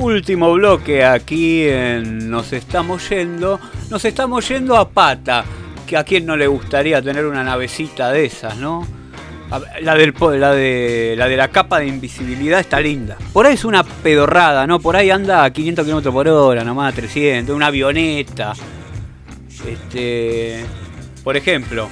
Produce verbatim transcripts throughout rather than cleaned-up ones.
último bloque aquí en Nos Estamos Yendo. Nos estamos yendo a pata. Que a quien no le gustaría tener una navecita de esas, ¿no? La, del, la, de, la de la capa de invisibilidad está linda. Por ahí es una pedorrada, ¿no? Por ahí anda a quinientos kilómetros por hora, nomás a trescientos, una avioneta. Este, por ejemplo,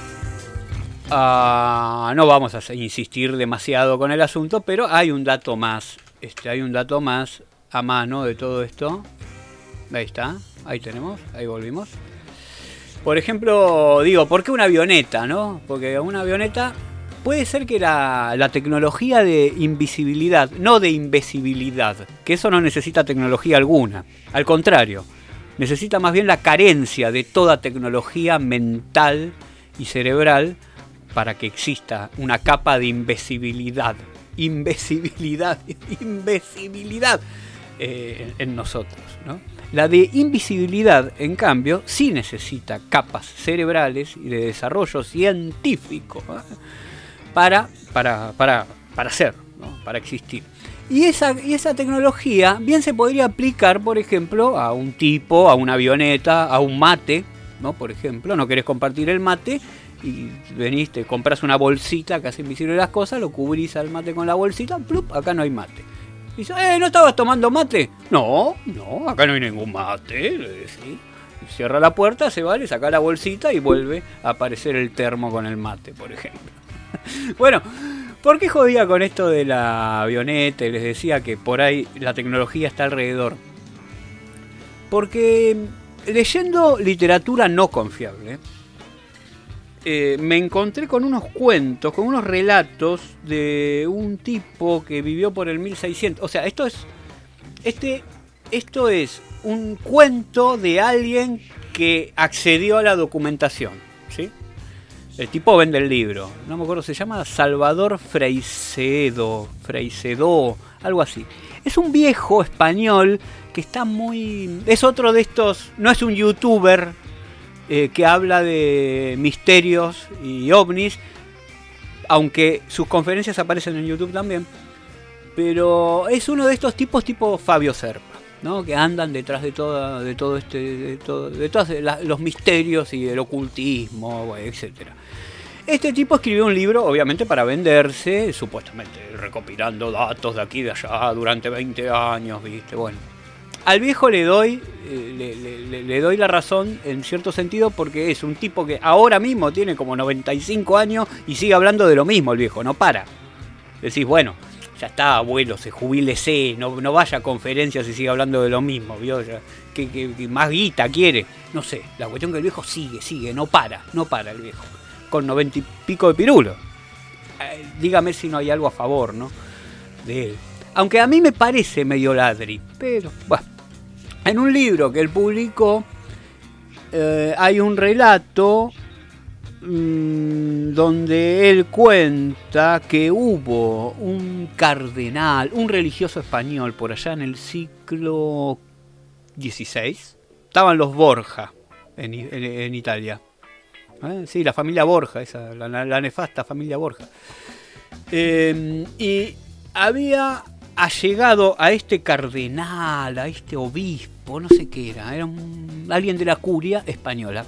uh, no vamos a insistir demasiado con el asunto, pero hay un dato más. Este, hay un dato más a mano de todo esto. Ahí está, ahí tenemos, ahí volvimos. Por ejemplo, digo, ¿por qué una avioneta, no? Porque una avioneta puede ser que la, la tecnología de invisibilidad, no de invisibilidad, que eso no necesita tecnología alguna. Al contrario, necesita más bien la carencia de toda tecnología mental y cerebral para que exista una capa de invisibilidad. Invisibilidad, invisibilidad eh, en nosotros, ¿no? La de invisibilidad, en cambio, sí necesita capas cerebrales y de desarrollo científico, ¿eh? para, para, para, para ser, ¿no? Para existir. Y esa, y esa tecnología bien se podría aplicar, por ejemplo, a un tipo, a una avioneta, a un mate, ¿no? Por ejemplo, no querés compartir el mate y venís, te compras una bolsita que hace invisible las cosas, lo cubrís al mate con la bolsita, ¡plup! Acá no hay mate. Y dice, eh, ¿no estabas tomando mate? No, no, acá no hay ningún mate, le decís. Cierra la puerta, se va, le saca la bolsita y vuelve a aparecer el termo con el mate, por ejemplo. Bueno, ¿por qué jodía con esto de la avioneta? Y les decía que por ahí la tecnología está alrededor. Porque leyendo literatura no confiable, eh, me encontré con unos cuentos, con unos relatos de un tipo que vivió por el mil seiscientos. O sea, esto es, este, esto es un cuento de alguien que accedió a la documentación, ¿sí? El tipo vende el libro, no me acuerdo, se llama Salvador Freixedo, Freixedo, algo así. Es un viejo español que está muy... Es otro de estos, no es un youtuber eh, que habla de misterios y ovnis, aunque sus conferencias aparecen en YouTube también, pero es uno de estos tipos tipo Fabio Serpa, ¿no? Que andan detrás de todo, de todo este, de, todo, de todos los misterios y el ocultismo, bueno, etcétera. Este tipo escribió un libro, obviamente para venderse, supuestamente recopilando datos de aquí y de allá durante veinte años, ¿viste? Bueno, al viejo le doy, eh, le, le, le doy la razón en cierto sentido, porque es un tipo que ahora mismo tiene como noventa y cinco años y sigue hablando de lo mismo el viejo, no para. Decís, bueno, ya está, abuelo, se jubílese, no, no vaya a conferencias y sigue hablando de lo mismo, ¿vio? Ya, que, que, que más guita quiere, no sé, la cuestión que el viejo sigue, sigue, no para, no para el viejo, con noventa y pico de pirulo. Eh, dígame si no hay algo a favor, ¿no? De él. Aunque a mí me parece medio ladri, pero, bueno, en un libro que él publicó, eh, hay un relato donde él cuenta que hubo un cardenal, un religioso español por allá en el siglo dieciséis. Estaban los Borja en, en, en Italia. ¿Eh? Sí, la familia Borja, esa, la, la nefasta familia Borja. Eh, y había allegado a este cardenal, a este obispo, no sé qué era, era un, alguien de la curia española.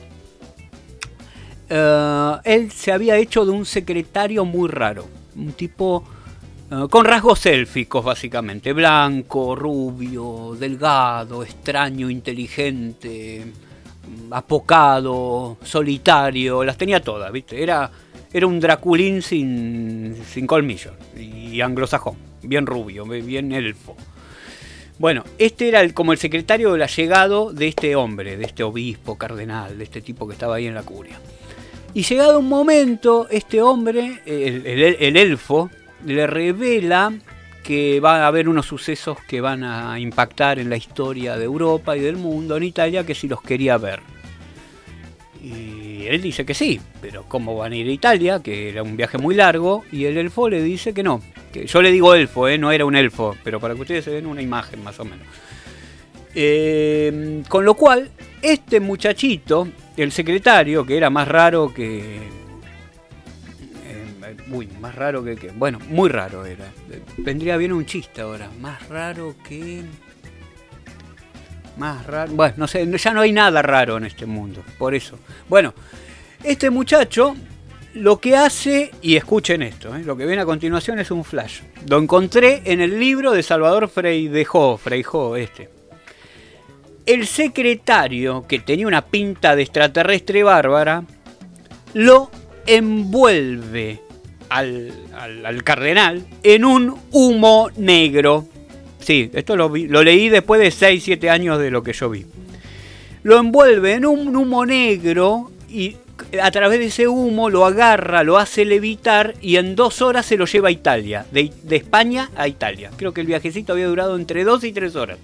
Uh, él se había hecho de un secretario muy raro, un tipo uh, con rasgos élficos básicamente, blanco, rubio, delgado, extraño, inteligente, apocado, solitario, las tenía todas, ¿viste? Era, era un Draculín sin, sin colmillos y anglosajón, bien rubio, bien elfo. Bueno, este era el, como el secretario del allegado de este hombre, de este obispo cardenal, de este tipo que estaba ahí en la curia. Y llegado un momento, este hombre, el, el, el elfo, le revela que va a haber unos sucesos que van a impactar en la historia de Europa y del mundo, en Italia, que si los quería ver. Y él dice que sí, pero ¿cómo van a ir a Italia? Que era un viaje muy largo, y el elfo le dice que no. Que yo le digo elfo, ¿eh? No era un elfo, pero para que ustedes se den una imagen más o menos. Eh, con lo cual, este muchachito, el secretario, que era más raro que... Eh, uy, más raro que, que... Bueno, muy raro era. Vendría bien un chiste ahora. Más raro que... Más raro. Bueno, no sé, ya no hay nada raro en este mundo. Por eso. Bueno, este muchacho lo que hace, y escuchen esto, ¿eh? Lo que viene a continuación es un flash. Lo encontré en el libro de Salvador Freixo, Freixo este. El secretario, que tenía una pinta de extraterrestre bárbara, lo envuelve al, al, al cardenal en un humo negro. Sí, esto lo, vi, lo leí después de seis siete años de lo que yo vi. Lo envuelve en un humo negro y a través de ese humo lo agarra, lo hace levitar y en dos horas se lo lleva a Italia. De, de España a Italia. Creo que el viajecito había durado entre dos y tres horas.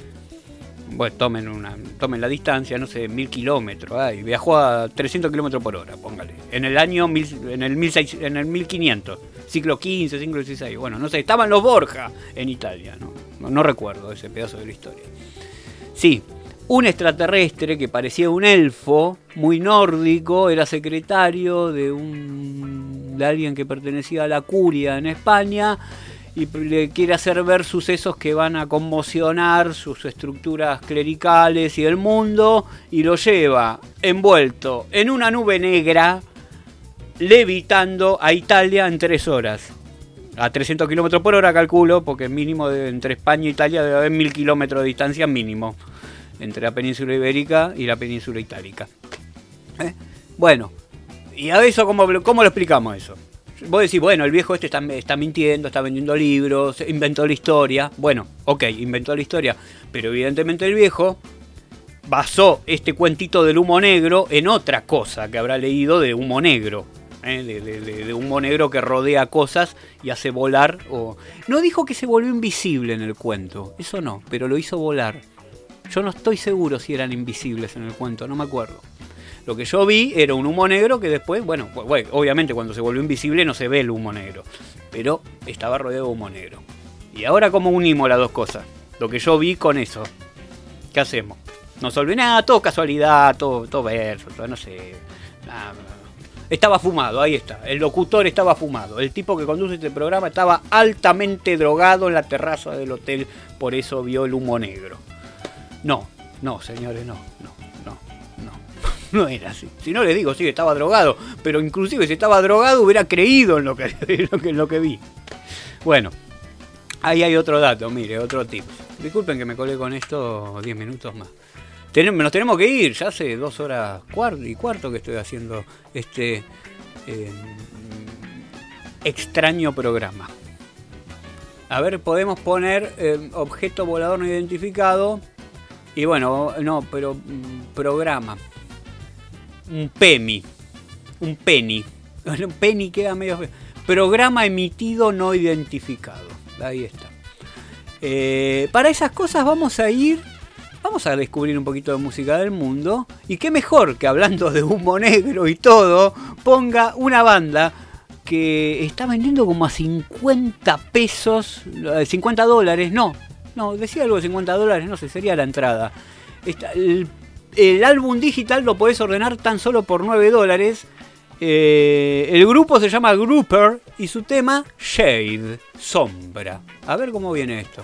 Bueno, tomen, una, tomen la distancia, no sé, mil kilómetros. Ay, viajó a trescientos kilómetros por hora, póngale. En el año, mil, en, el mil seiscientos, en el mil quinientos, siglo quince, siglo dieciséis. Bueno, no sé, estaban los Borja en Italia, ¿no? No, no recuerdo ese pedazo de la historia. Sí, un extraterrestre que parecía un elfo, muy nórdico, era secretario de, un, de alguien que pertenecía a la curia en España y le quiere hacer ver sucesos que van a conmocionar sus estructuras clericales y el mundo, y lo lleva envuelto en una nube negra, levitando a Italia en tres horas. A trescientos kilómetros por hora calculo, porque mínimo de, entre España e Italia debe haber mil kilómetros de distancia mínimo, entre la península ibérica y la península itálica. ¿Eh? Bueno, ¿y a eso cómo, cómo lo explicamos eso? Vos decís, bueno, el viejo este está, está mintiendo, está vendiendo libros, inventó la historia. Bueno, ok, inventó la historia, pero evidentemente el viejo basó este cuentito del humo negro en otra cosa que habrá leído de humo negro. ¿eh? De, de, de, de humo negro que rodea cosas y hace volar. O... No dijo que se volvió invisible en el cuento, eso no, pero lo hizo volar. Yo no estoy seguro si eran invisibles en el cuento, no me acuerdo. Lo que yo vi era un humo negro que después, bueno, bueno, obviamente cuando se volvió invisible no se ve el humo negro, pero estaba rodeado de humo negro. Y ahora, ¿cómo unimos las dos cosas? Lo que yo vi con eso. ¿Qué hacemos? No se olvide nada, todo casualidad, todo, todo verso, todo, no sé. Nada. Estaba fumado, ahí está. El locutor estaba fumado. El tipo que conduce este programa estaba altamente drogado en la terraza del hotel, por eso vio el humo negro. No, no, señores, no, no. No era así. Si no, les digo, sí, estaba drogado. Pero inclusive si estaba drogado hubiera creído en lo que, en lo que, en lo que vi. Bueno, ahí hay otro dato, mire, otro tip. Disculpen que me colé con esto diez minutos más. Ten, nos tenemos que ir, ya hace dos horas cuarto y cuarto que estoy haciendo este eh, extraño programa. A ver, podemos poner eh, objeto volador no identificado. Y bueno, no, pero mm, programa. Un P E M I, un penny, un penny queda medio feo. Programa emitido no identificado, ahí está. Eh, para esas cosas vamos a ir, vamos a descubrir un poquito de música del mundo, y qué mejor que hablando de humo negro y todo, ponga una banda que está vendiendo como a cincuenta pesos, cincuenta dólares, no, no, decía algo de cincuenta dólares, no sé, sería la entrada. Está, el, El álbum digital lo podés ordenar tan solo por nueve dólares. Eh, el grupo se llama Grouper y su tema Shade, sombra. A ver cómo viene esto.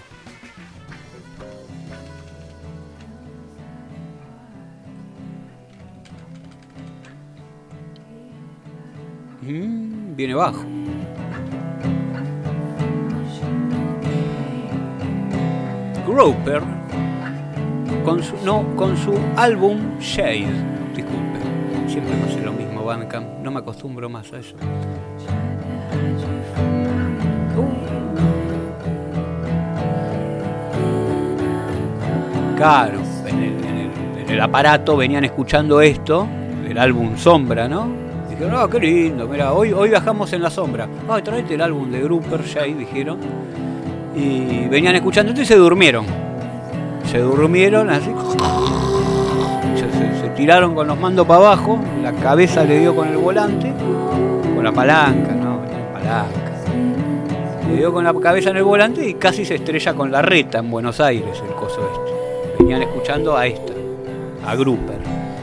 Mm, viene bajo. Grouper. Con su, no, con su álbum Shade. Disculpe, siempre me hace lo mismo Bandcamp, no me acostumbro más a eso. Uh. Claro, en el, en, el, en el aparato venían escuchando esto, el álbum Sombra, ¿no? Dijeron, ah, oh, qué lindo, mira, hoy, hoy viajamos en la sombra. Ah, oh, traete el álbum de Grouper Shade, dijeron. Y venían escuchando esto y se durmieron. Se durmieron así, se, se, se tiraron con los mandos para abajo, la cabeza le dio con el volante, con la palanca, no, la palanca, le dio con la cabeza en el volante y casi se estrella con la reta en Buenos Aires el coso este. Venían escuchando a esta, a Grouper.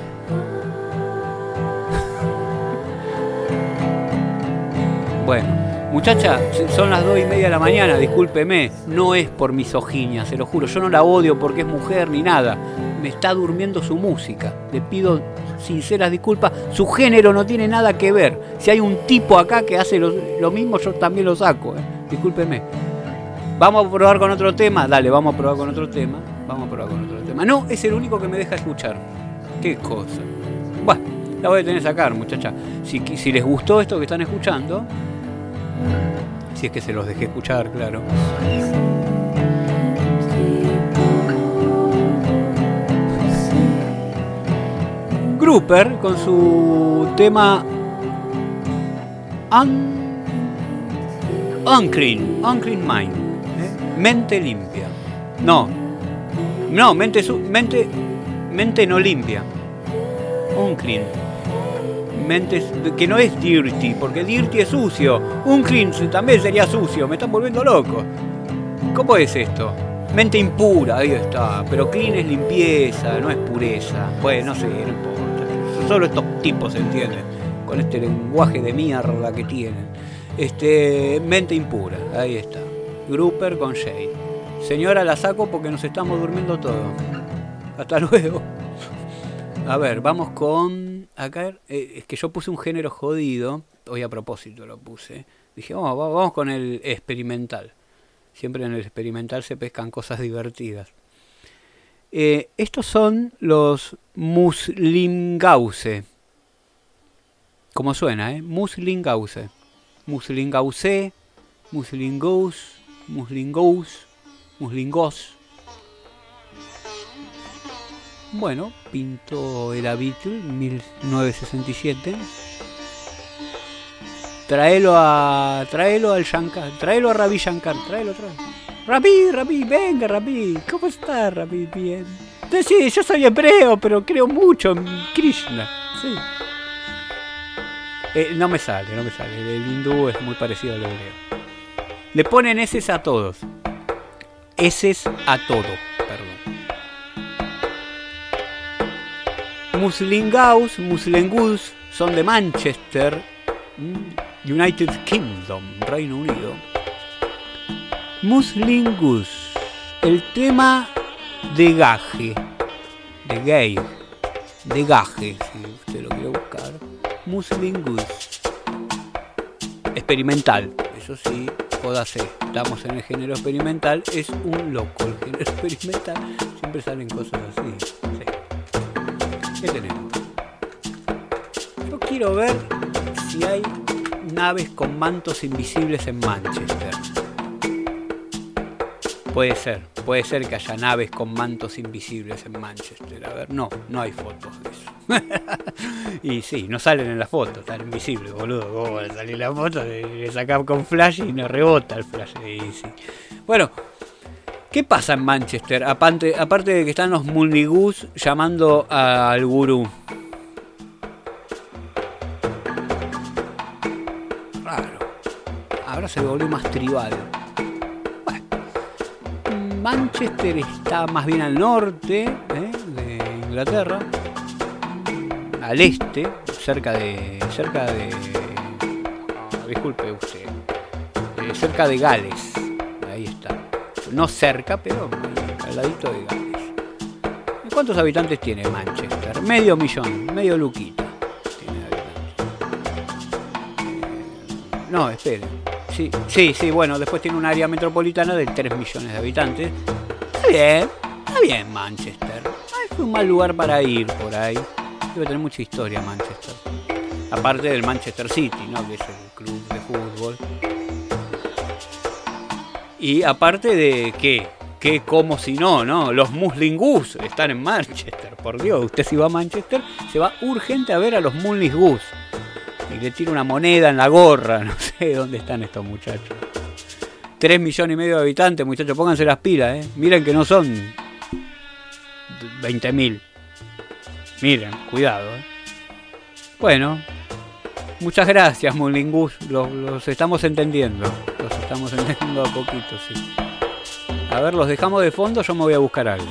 Bueno. Muchacha, son las dos y media de la mañana, discúlpeme, no es por misoginia, se lo juro, yo no la odio porque es mujer ni nada, me está durmiendo su música. Le pido sinceras disculpas. Su género no tiene nada que ver. Si hay un tipo acá que hace lo, lo mismo, yo también lo saco. ¿eh? Discúlpeme. ¿Vamos a probar con otro tema? Dale, vamos a probar con otro tema. Vamos a probar con otro tema. No, es el único que me deja escuchar. Qué cosa. Bueno, la voy a tener que sacar, muchacha. Si, si les gustó esto que están escuchando, si es que se los dejé escuchar, claro. Grouper con su tema Un... Unclean, Unclean Mind, ¿eh? Mente limpia. No, no, mente, su... mente, mente no limpia. Unclean. Mente que no es dirty, porque dirty es sucio. Unclean también sería sucio, me están volviendo loco. ¿Cómo es esto? Mente impura, ahí está. Pero clean es limpieza, no es pureza. Bueno, no sé, no importa. Solo estos tipos se entienden con este lenguaje de mierda que tienen. Este, mente impura, ahí está. Grouper con Shade. Señora, la saco porque nos estamos durmiendo todos. Hasta luego. A ver, vamos con... Acá eh, es que yo puse un género jodido. Hoy a propósito lo puse. Dije, oh, vamos con el experimental. Siempre en el experimental se pescan cosas divertidas. Eh, estos son los Muslingause. Como suena, ¿eh? Muslingause. Muslingause, Muslingous, Muslingous, Muslingos. Bueno, pintó el Beatle mil novecientos sesenta y siete. Traelo a. Traelo al Shankar. Traelo a Ravi Shankar. Traelo, traelo. Ravi, Ravi, venga, Ravi. ¿Cómo estás, Ravi? Bien. Sí, yo soy hebreo, pero creo mucho en Krishna. Sí. Eh, no me sale, no me sale. El hindú es muy parecido al hebreo. Le ponen eses a todos. Eses a todo, perdón. Muslingaus, Muslingus son de Manchester, United Kingdom, Reino Unido. Muslingus, el tema de gaje, de gay, de gaje, si usted lo quiere buscar. Muslingus, experimental, eso sí, jódase, estamos en el género experimental, es un loco el género experimental, siempre salen cosas así. Sí. ¿Qué tenemos? Yo quiero ver si hay naves con mantos invisibles en Manchester. Puede ser, puede ser que haya naves con mantos invisibles en Manchester. A ver, no, no hay fotos de eso. Y sí, no salen en la foto, están invisibles, boludo. ¿Cómo va a salir la foto? Le sacamos con flash y no rebota el flash. Y sí. Bueno, ¿qué pasa en Manchester? Aparte, aparte de que están los Mulnigus llamando al gurú. Raro. Ahora se volvió más tribal. Manchester está más bien al norte, ¿eh? de Inglaterra, al este, cerca de, cerca de, oh, disculpe usted, eh, cerca de Gales, ahí está, no cerca, pero al ladito de Gales. ¿Cuántos habitantes tiene Manchester? Medio millón, medio luquita tiene habitantes. Eh, no, espere. Sí, sí, sí, bueno, después tiene un área metropolitana de tres millones de habitantes. Está bien, está bien Manchester. No es un mal lugar para ir por ahí. Debe tener mucha historia Manchester. Aparte del Manchester City, ¿no? Que es el club de fútbol. Y aparte de que, que como si no, ¿no? Los Muslingus están en Manchester. Por Dios, usted si va a Manchester, se va urgente a ver a los Muslingus. Y le tira una moneda en la gorra, no sé dónde están estos muchachos. Tres millones y medio de habitantes, muchachos, pónganse las pilas, ¿eh? Miren que no son veinte mil. Miren, cuidado, ¿eh? Bueno, muchas gracias, Mullingus. Los, los estamos entendiendo. Los estamos entendiendo a poquito, sí. A ver, los dejamos de fondo, yo me voy a buscar algo.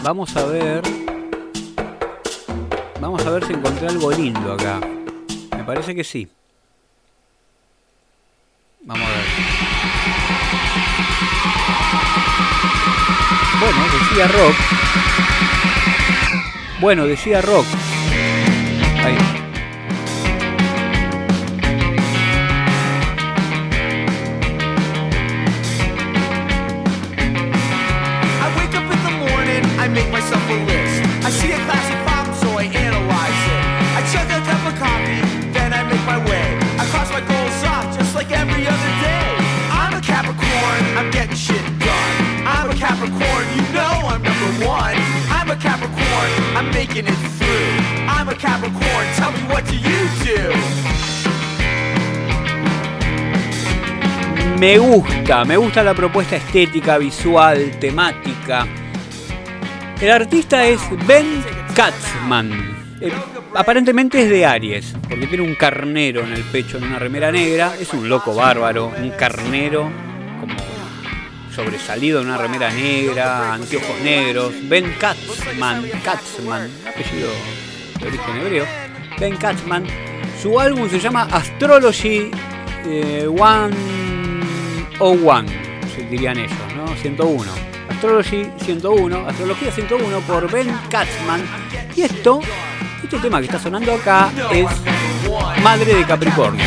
Vamos a ver. Vamos a ver si encontré algo lindo acá. Me parece que sí. Vamos a ver. Bueno, decía rock. Bueno, decía rock. Ahí. I make myself a list. I see a classic problem, so I analyze it. I chug a cup of coffee, then I make my way. I cross my goals off just like every other day. I'm a Capricorn, I'm getting shit done. I'm a Capricorn, you know I'm number one. I'm a Capricorn, I'm making it through. I'm a Capricorn, tell me what do you do? Me gusta, me gusta la propuesta estética, visual, temática. El artista es Ben Katzman. Eh, aparentemente es de Aries, porque tiene un carnero en el pecho en una remera negra. Es un loco bárbaro, un carnero como sobresalido en una remera negra, anteojos negros. Ben Katzman, Katzman, apellido de origen hebreo. Ben Katzman. Su álbum se llama Astrology eh, ciento uno, dirían ellos, ¿no? ciento uno. Astrology ciento uno, Astrología ciento uno por Ben Katzman. Y esto, este tema que está sonando acá es Madre de Capricornio.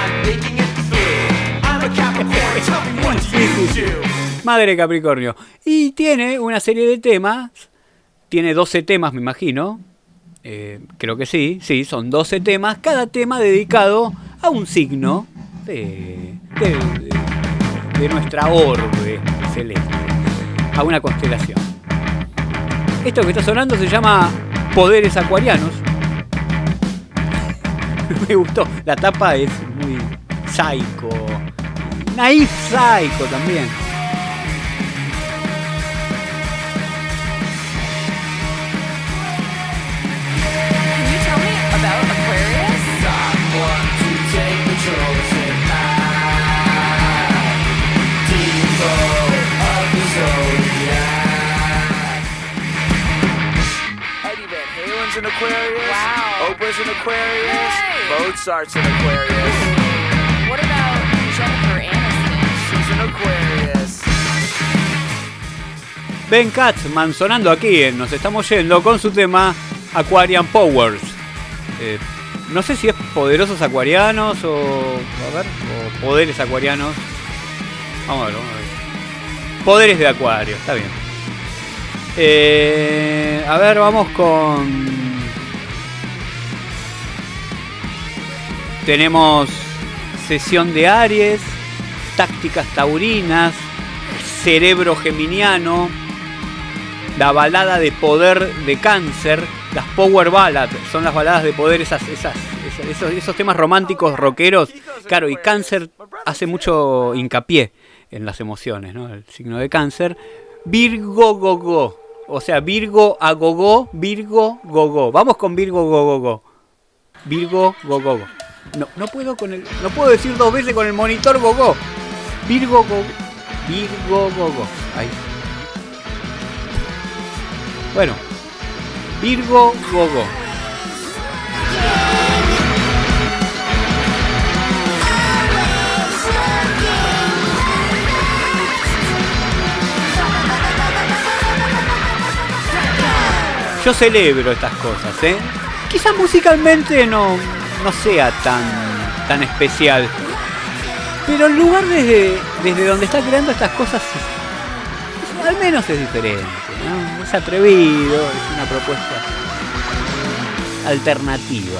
Sí, sí, sí. Madre de Capricornio. Y tiene una serie de temas. Tiene doce temas, me imagino. Eh, creo que sí, sí, son doce temas. Cada tema dedicado a un signo de, de, de, de nuestra orbe celeste. A una constelación. Esto que está sonando se llama Poderes Acuarianos. Me gustó. La tapa es muy psycho. Naif psycho también. Can you tell me about Aquarius? Someone to take control, say I, Devo of the Zodiac. Eddie Van Halen's an Aquarius. Wow. Oprah's an Aquarius. Yay. Mozart's an Aquarius. What about Jennifer Aniston? She's an Aquarius. Ben Katzman sonando aquí en Nos Estamos Yendo con su tema Aquarian Powers. Eh, no sé si es poderosos acuarianos o, a ver, o poderes acuarianos. Vamos a ver, vamos a ver. Poderes de Acuario, está bien. Eh, a ver, vamos con... Tenemos sesión de Aries, tácticas taurinas, cerebro geminiano, la balada de poder de Cáncer, las power ballad, son las baladas de poder, esas, esas, esas esos, esos temas románticos, rockeros. Claro, y Cáncer hace mucho hincapié en las emociones, ¿no? El signo de Cáncer. Virgo Gogo, o sea, Virgo a Gogo, Virgo Gogo. Vamos con Virgo Gogo. Virgo Gogo. No, no puedo con el, no puedo decir dos veces con el monitor Gogo. Virgo Gogo. Virgo Gogo. Ahí. Bueno, Virgo Gogo. Yo celebro estas cosas, ¿eh? Quizás musicalmente no, no sea tan, tan especial, pero el lugar desde, desde donde está creando estas cosas es, al menos es diferente, ¿no? Es atrevido, es una propuesta alternativa.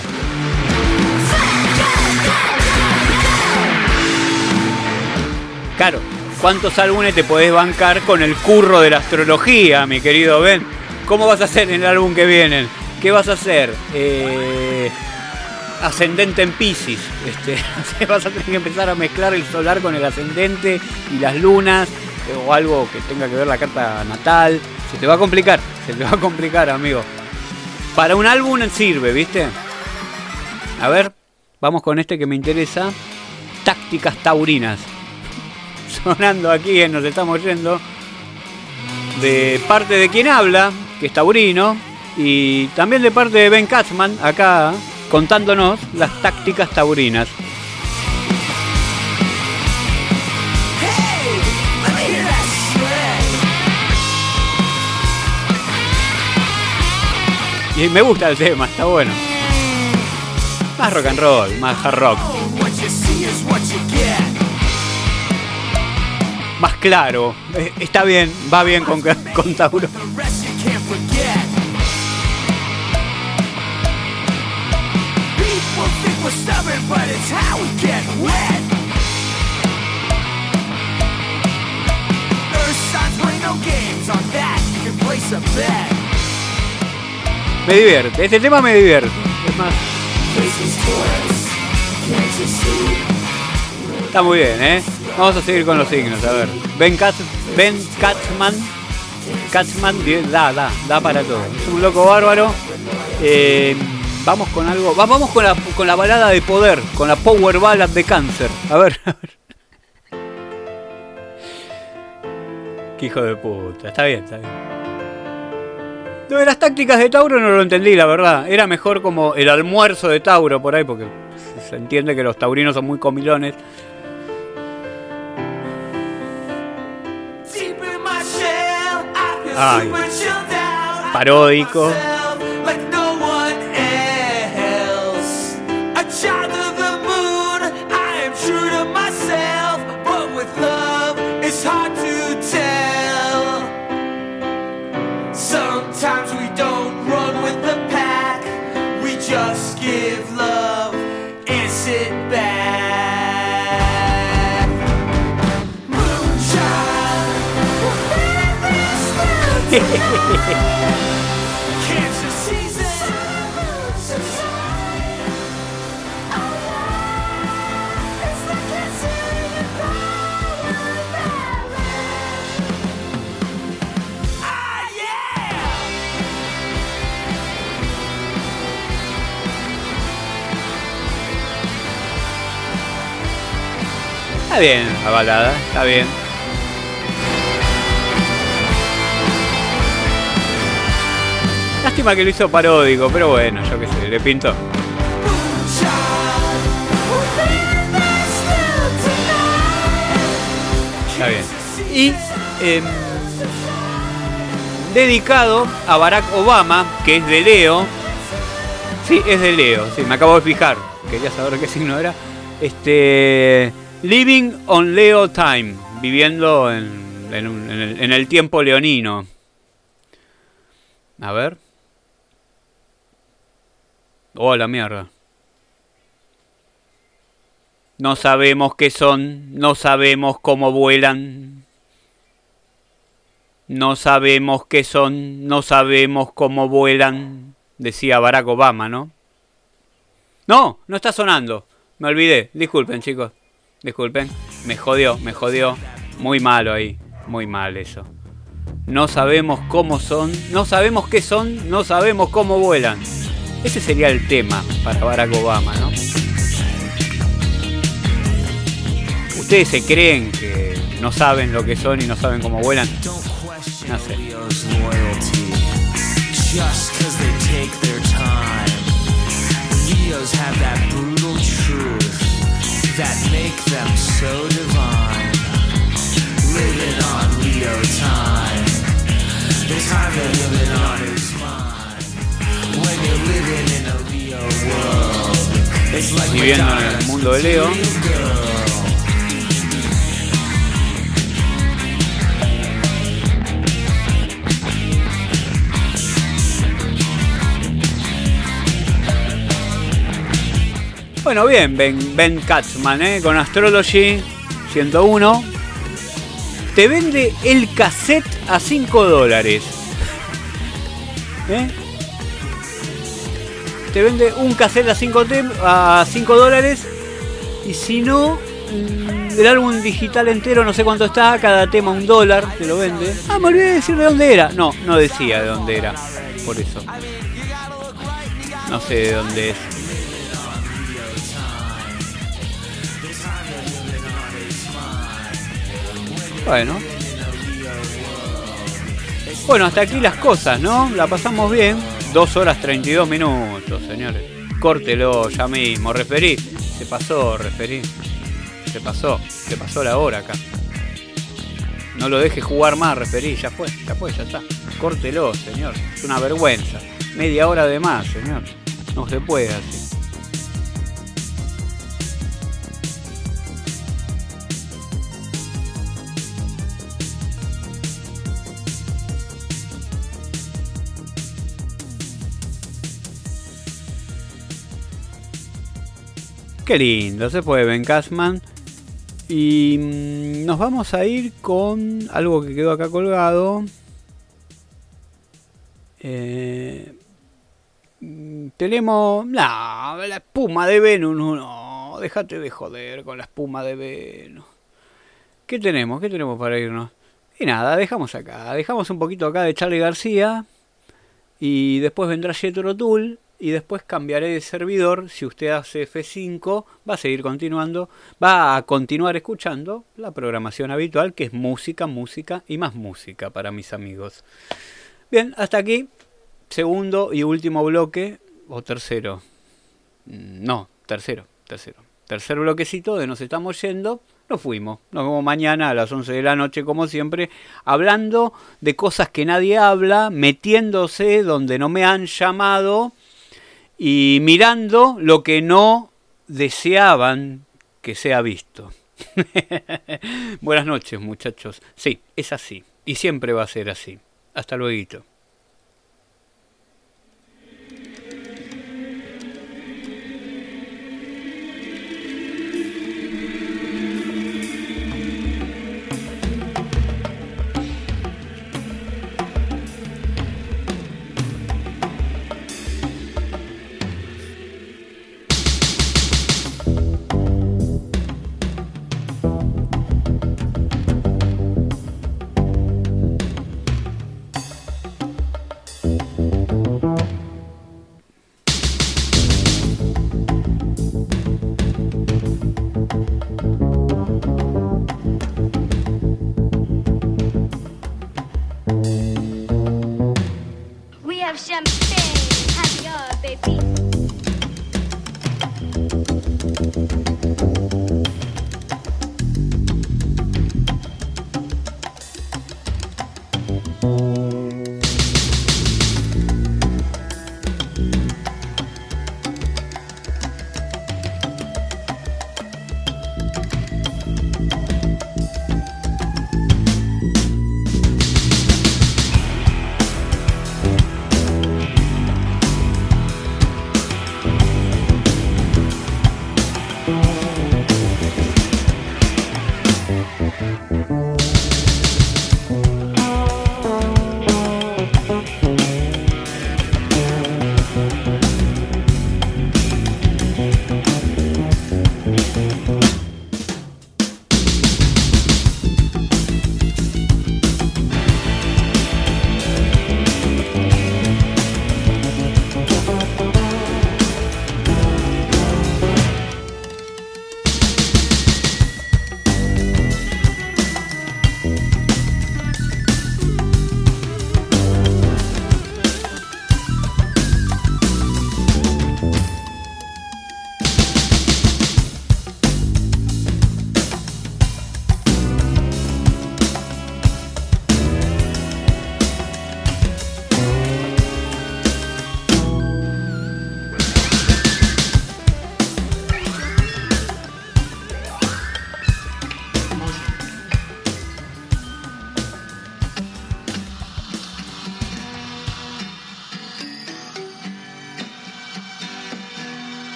Claro, ¿cuántos álbumes te podés bancar con el curro de la astrología, mi querido Ben? ¿Cómo vas a hacer en el álbum que viene? ¿Qué vas a hacer? Eh, ascendente en Piscis. Este, vas a tener que empezar a mezclar el solar con el ascendente y las lunas, o algo que tenga que ver la carta natal. Se te va a complicar, se te va a complicar, amigo. Para un álbum sirve, ¿viste? A ver, vamos con este que me interesa. Tácticas taurinas. Sonando aquí en Nos Estamos Yendo. de parte de quien habla, que es taurino, y también de parte de Ben Katzman, acá contándonos las tácticas taurinas. Y me gusta el tema, está bueno. Más rock and roll, más hard rock. Más claro. Eh, está bien, va bien con, con Tauro. Me divierte, este tema me divierte. Es más. Está muy bien, ¿eh? Vamos a seguir con los signos, a ver. Ben, Katz, Ben Katzman. Katzman da, da, da para todo. Es un loco bárbaro. Eh, vamos con algo. Vamos con la, con la balada de poder, con la power ballad de Cáncer. A ver, a ver. Qué hijo de puta. Está bien, está bien. Lo de las tácticas de Tauro no lo entendí, la verdad. Era mejor como el almuerzo de Tauro por ahí, porque se entiende que los taurinos son muy comilones. Ay, paródico. Sometimes we don't run with the pack. We just give love and sit back. Moonshine. Cancer season. It's the cancer in the Está bien la balada, está bien. Lástima que lo hizo paródico, pero bueno, yo qué sé, le pintó. Está bien. Y eh, dedicado a Barack Obama, que es de Leo. Sí, es de Leo, sí, me acabo de fijar. Quería saber qué signo era. Este... Living on Leo Time, viviendo en, en, un, en, el, en el tiempo leonino. A ver. Oh, la mierda. No sabemos qué son, no sabemos cómo vuelan. No sabemos qué son, no sabemos cómo vuelan. Decía Barack Obama, ¿no? No, no está sonando. Me olvidé, disculpen chicos. Disculpen, me jodió, me jodió. Muy malo ahí, muy mal eso. No sabemos cómo son, no sabemos qué son, no sabemos cómo vuelan. Ese sería el tema para Barack Obama, ¿no? ¿Ustedes se creen que no saben lo que son y no saben cómo vuelan? No sé. That make them so divine. Living on Leo time. The time they're living on is mine. When you're living in a Leo world, it's like viviendo en el mundo de Leo. Bueno, bien, Ben, Ben Katzman, ¿eh? Con Astrology ciento uno. Te vende el cassette a cinco dólares. ¿Eh? Te vende un cassette a cinco dólares. Y si no, el álbum digital entero, no sé cuánto está, cada tema un dólar, te lo vende. Ah, me olvidé de decir de dónde era. No, no decía de dónde era. Por eso. No sé de dónde es. Bueno. Bueno, hasta aquí las cosas, ¿no? La pasamos bien. Dos horas treinta y dos minutos, señores. Córtelo ya mismo. Referí. Se pasó, referí. Se pasó. Se pasó la hora acá. No lo deje jugar más, referí. Ya fue, ya fue, ya está. Córtelo, señor. Es una vergüenza. Media hora de más, señor. No se puede así. Qué lindo, se fue Ben Cashman. Y mmm, nos vamos a ir con algo que quedó acá colgado. Eh, tenemos... No, la espuma de Venus. No, no, déjate de joder con la espuma de Venus. ¿Qué tenemos? ¿Qué tenemos para irnos? Y nada, dejamos acá. Dejamos un poquito acá de Charly García. Y después vendrá Jethro Tull. Y después cambiaré de servidor. Si usted hace F cinco, va a seguir continuando, va a continuar escuchando la programación habitual, que es música, música y más música para mis amigos. Bien, hasta aquí, segundo y último bloque, o tercero, no, tercero, tercero, tercer bloquecito de Nos Estamos Yendo. Nos fuimos, nos vemos mañana a las once de la noche, como siempre, hablando de cosas que nadie habla, metiéndose donde no me han llamado y mirando lo que no deseaban que sea visto. Buenas noches, muchachos. Sí, es así. Y siempre va a ser así. Hasta luego.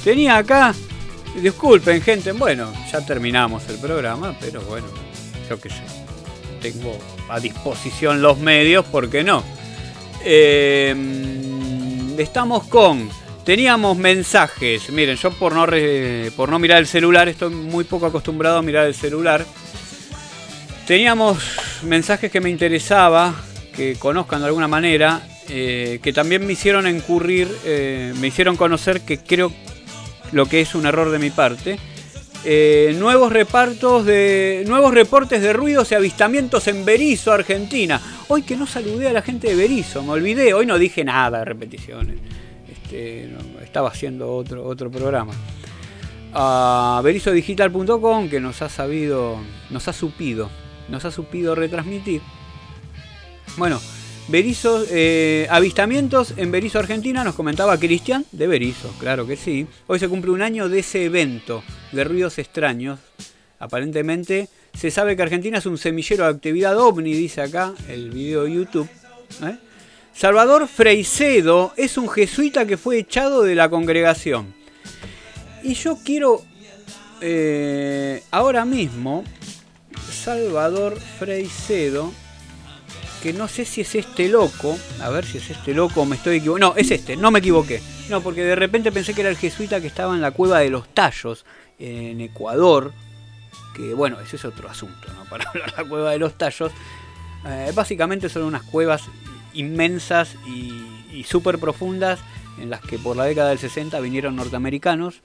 tenía acá, disculpen gente, bueno, ya terminamos el programa, pero bueno, yo qué sé, tengo a disposición los medios, ¿por qué no? Eh, estamos con, teníamos mensajes, miren, yo por no, re, por no mirar el celular, estoy muy poco acostumbrado a mirar el celular. Teníamos mensajes que me interesaba que conozcan de alguna manera, eh, que también me hicieron incurrir, eh, me hicieron conocer que creo lo que es un error de mi parte. Eh, nuevos repartos de nuevos reportes de ruidos y avistamientos en Berisso, Argentina. Hoy que no saludé a la gente de Berisso, me olvidé, hoy no dije nada de repeticiones. Este, no, estaba haciendo otro, otro programa. A berisso digital punto com, que nos ha sabido, nos ha supido, nos ha supido retransmitir. Bueno, Berisso, eh, avistamientos en Berisso, Argentina, nos comentaba Cristian de Berisso, claro que sí. Hoy se cumple un año de ese evento de ruidos extraños. Aparentemente se sabe que Argentina es un semillero de actividad ovni, dice acá el video de YouTube. ¿Eh? Salvador Freixedo es un jesuita que fue echado de la congregación. Y yo quiero eh, ahora mismo, Salvador Freixedo, que no sé si es este loco, a ver si es este loco o me estoy equivocando. No, es este, no me equivoqué. No, porque de repente pensé que era el jesuita que estaba en la cueva de los Tallos, en Ecuador, que bueno, ese es otro asunto, ¿no? Para hablar de la cueva de los Tallos. Eh, básicamente son unas cuevas inmensas y, y súper profundas, en las que por la década del sesenta vinieron norteamericanos,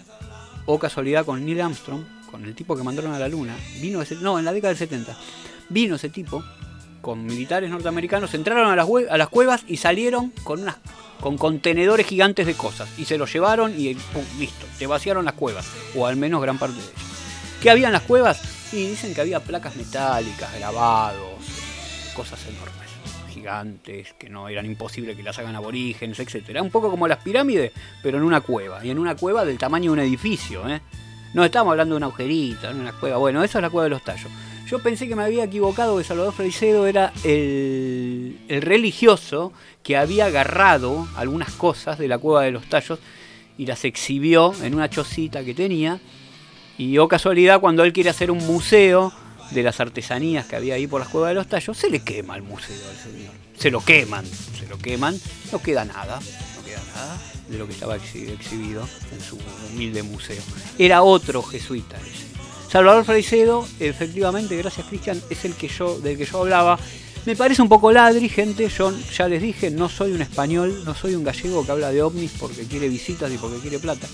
o casualidad con Neil Armstrong, con el tipo que mandaron a la luna, vino ese, no, en la década del setenta, vino ese tipo, con militares norteamericanos, entraron a las, a las cuevas y salieron con unas con contenedores gigantes de cosas. Y se los llevaron y pum, listo, se vaciaron las cuevas. O al menos gran parte de ellas. ¿Qué había en las cuevas? Y dicen que había placas metálicas, grabados, cosas enormes, gigantes, que no eran imposibles que las hagan aborígenes, etcétera. Un poco como las pirámides, pero en una cueva. Y en una cueva del tamaño de un edificio, ¿eh? No estamos hablando de una agujerita, en una cueva. Bueno, esa es la cueva de los Tallos. Yo pensé que me había equivocado, que Salvador Freixedo era el, el religioso que había agarrado algunas cosas de la cueva de los Tallos y las exhibió en una chocita que tenía. Y oh casualidad, cuando él quiere hacer un museo de las artesanías que había ahí por las cuevas de los Tallos, se le quema el museo al señor. Se lo queman, se lo queman, no queda nada, no queda nada de lo que estaba exhibido en su humilde museo. Era otro jesuita ese. Salvador Freixedo, efectivamente, gracias Cristian, es el que yo, del que yo hablaba. Me parece un poco ladri, gente, yo ya les dije, no soy un español, no soy un gallego que habla de ovnis porque quiere visitas y porque quiere plata.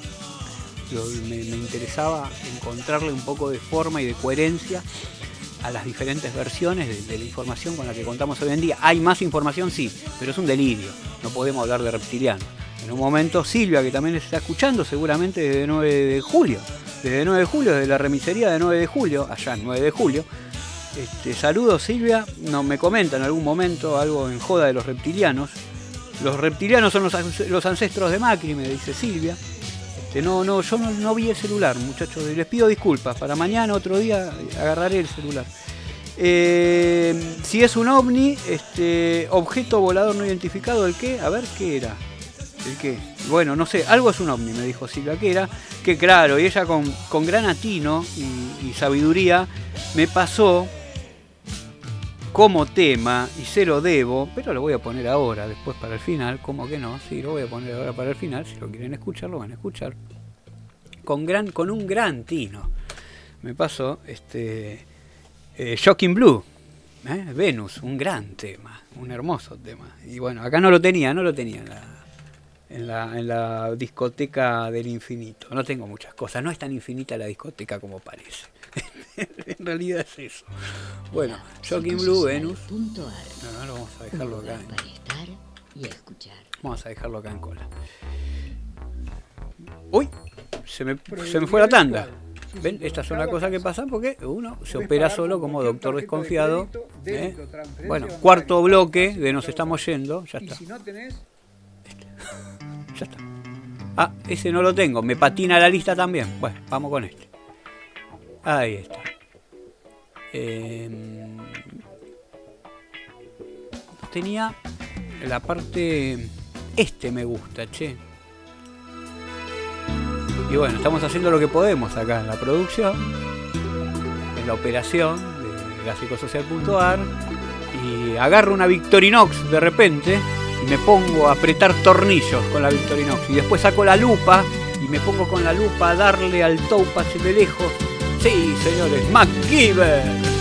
Yo, me, me interesaba encontrarle un poco de forma y de coherencia a las diferentes versiones de, de la información con la que contamos hoy en día. ¿Hay más información? Sí, pero es un delirio, no podemos hablar de reptilianos. En un momento Silvia, que también está escuchando, seguramente desde nueve de julio, desde nueve de julio, desde la remisería de nueve de julio, allá en nueve de julio. Este, saludos Silvia, no, me comenta en algún momento algo en joda de los reptilianos. Los reptilianos son los, los ancestros de Macri, me dice Silvia. Este, no, no, yo no, no vi el celular, muchachos, les pido disculpas, para mañana, otro día, agarraré el celular. Eh, si es un ovni, este, objeto volador no identificado, ¿el qué? A ver, ¿qué era? ¿El qué? Bueno, no sé, algo es un ovni, me dijo Silvia, que era, que claro, y ella con, con gran atino y, y sabiduría me pasó como tema, y se lo debo, pero lo voy a poner ahora, después para el final, ¿cómo que no? Sí, lo voy a poner ahora para el final, si lo quieren escuchar, lo van a escuchar. Con, gran, con un gran tino me pasó este eh, Shocking Blue, ¿eh? Venus, un gran tema, un hermoso tema. Y bueno, acá no lo tenía, no lo tenía en la, en la, en la discoteca del infinito. No tengo muchas cosas, no es tan infinita la discoteca como parece. En realidad es eso. Bueno, Shocking Blue, Venus. No, no, lo vamos a dejarlo acá. Vamos a dejarlo acá en cola. Uy, se me, se me fue la tanda. ¿Ven? Estas son las cosas que pasan porque uno se opera solo como doctor desconfiado. ¿eh? Bueno, cuarto bloque de Nos Estamos Yendo. Ya está. Ya está. Ah, ese no lo tengo. Me patina la lista también. Bueno, vamos con este. Ahí está. Eh, tenía la parte... Este me gusta, che. Y bueno, estamos haciendo lo que podemos acá en la producción, en la operación de gráficosocial punto a r, y agarro una Victorinox de repente y me pongo a apretar tornillos con la Victorinox, y después saco la lupa y me pongo con la lupa a darle al topaz de lejos. Sí, señores, MacGyver.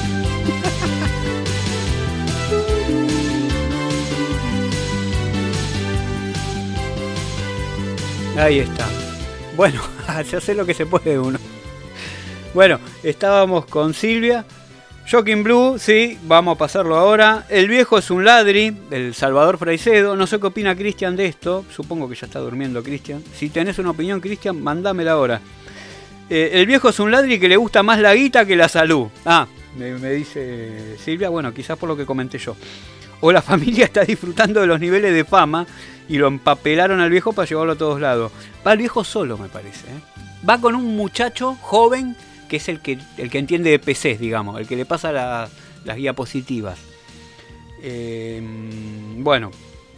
Ahí está. Bueno, se hace lo que se puede uno. Bueno, estábamos con Silvia. Shocking Blue, sí, vamos a pasarlo ahora. El viejo es un ladri, el Salvador Fraicedo. No sé qué opina Cristian de esto. Supongo que ya está durmiendo Cristian. Si tenés una opinión, Cristian, mandámela ahora. Eh, el viejo es un ladri que le gusta más la guita que la salud. Ah, me, me dice Silvia. Bueno, quizás por lo que comenté yo. O la familia está disfrutando de los niveles de fama y lo empapelaron al viejo para llevarlo a todos lados. Va el viejo solo, me parece, ¿eh? Va con un muchacho joven que es el que, el que entiende de P Cs, digamos, el que le pasa la, las diapositivas. Eh, bueno.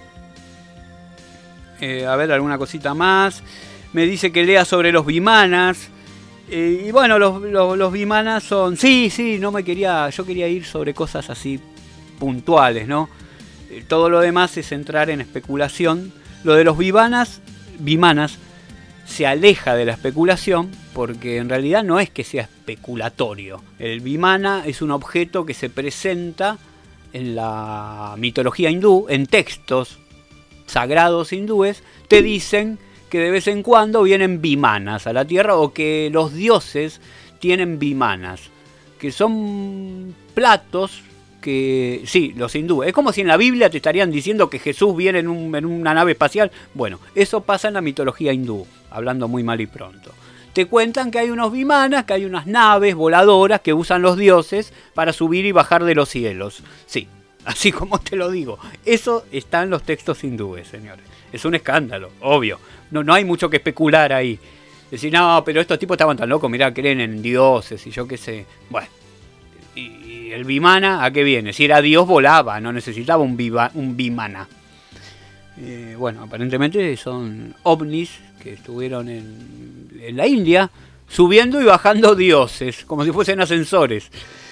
Eh, a ver, alguna cosita más. Me dice que lea sobre los bimanas. Eh, y bueno, los, los, los bimanas son... Sí, sí, no me quería... Yo quería ir sobre cosas así puntuales, ¿no? Eh, todo lo demás es entrar en especulación. Lo de los bimanas, bimanas se aleja de la especulación porque en realidad no es que sea especulatorio. El vimana es un objeto que se presenta en la mitología hindú, en textos sagrados hindúes, te dicen que de vez en cuando vienen vimanas a la tierra o que los dioses tienen vimanas, que son platos que... Sí, los hindúes. Es como si en la Biblia te estarían diciendo que Jesús viene en, un, en una nave espacial. Bueno, eso pasa en la mitología hindú, hablando muy mal y pronto. Te cuentan que hay unos vimanas, que hay unas naves voladoras que usan los dioses para subir y bajar de los cielos. Sí, así como te lo digo. Eso está en los textos hindúes, señores. Es un escándalo, obvio. No, no hay mucho que especular ahí. Decir, no, pero estos tipos estaban tan locos, mirá, creen en dioses y yo qué sé. Bueno, y, y el vimana, ¿a qué viene? Si era dios, volaba, no necesitaba un, viva, un vimana. Eh, bueno, aparentemente son ovnis que estuvieron en, en la India subiendo y bajando dioses, como si fuesen ascensores.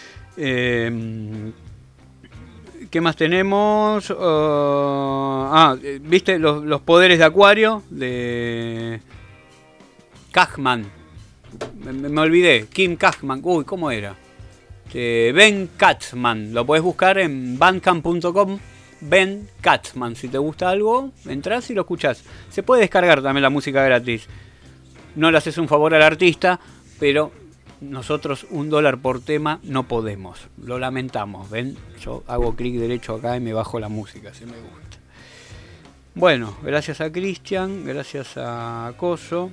Eh, ¿Qué más tenemos? Uh, ah, ¿viste los, los poderes de Acuario? De Kachman. Me, me olvidé. Kim Kachman. Uy, ¿cómo era? De Ben Katzman. Lo podés buscar en bandcamp punto com. Ben Katzman. Si te gusta algo, entras y lo escuchás. Se puede descargar también la música gratis. No le haces un favor al artista, pero nosotros un dólar por tema no podemos. Lo lamentamos, ¿ven? Yo hago clic derecho acá y me bajo la música, si me gusta. Bueno, gracias a Cristian, gracias a Coso.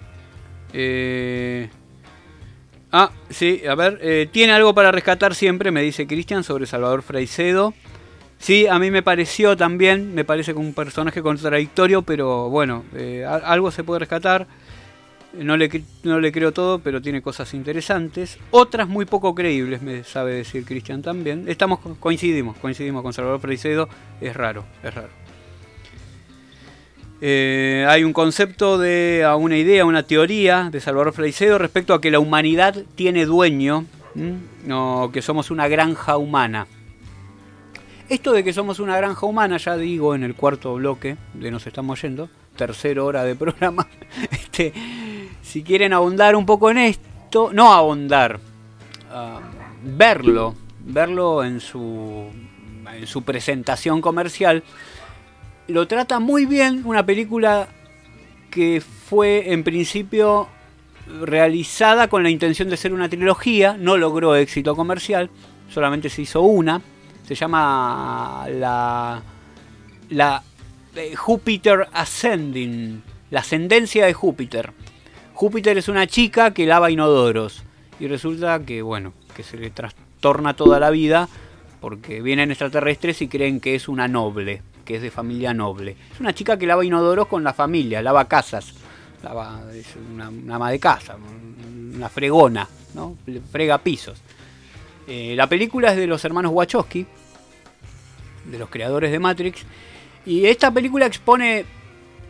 Eh... Ah, sí, a ver, eh, tiene algo para rescatar siempre, me dice Cristian, sobre Salvador Fraicedo. Sí, a mí me pareció también, me parece que un personaje contradictorio, pero bueno, eh, algo se puede rescatar. No le, no le creo todo, pero tiene cosas interesantes. Otras muy poco creíbles, me sabe decir Cristian también. Estamos, coincidimos, coincidimos con Salvador Fraicedo. Es raro, es raro. Eh, hay un concepto de, una idea, una teoría de Salvador Fraicedo respecto a que la humanidad tiene dueño, no, que somos una granja humana. Esto de que somos una granja humana, ya digo en el cuarto bloque de Nos Estamos Yendo, tercera hora de programa. Este, si quieren ahondar un poco en esto, no ahondar, uh, verlo, verlo en su, en su presentación comercial, lo trata muy bien. Una película que fue en principio realizada con la intención de ser una trilogía, no logró éxito comercial, solamente se hizo una. Se llama la, la eh, Júpiter Ascending, la ascendencia de Júpiter. Júpiter es una chica que lava inodoros y resulta que, bueno, que se le trastorna toda la vida porque vienen extraterrestres y creen que es una noble, que es de familia noble. Es una chica que lava inodoros con la familia, lava casas, lava, es una, una ama de casa, una fregona, ¿no? Frega pisos. Eh, la película es de los hermanos Wachowski, de los creadores de Matrix, y esta película expone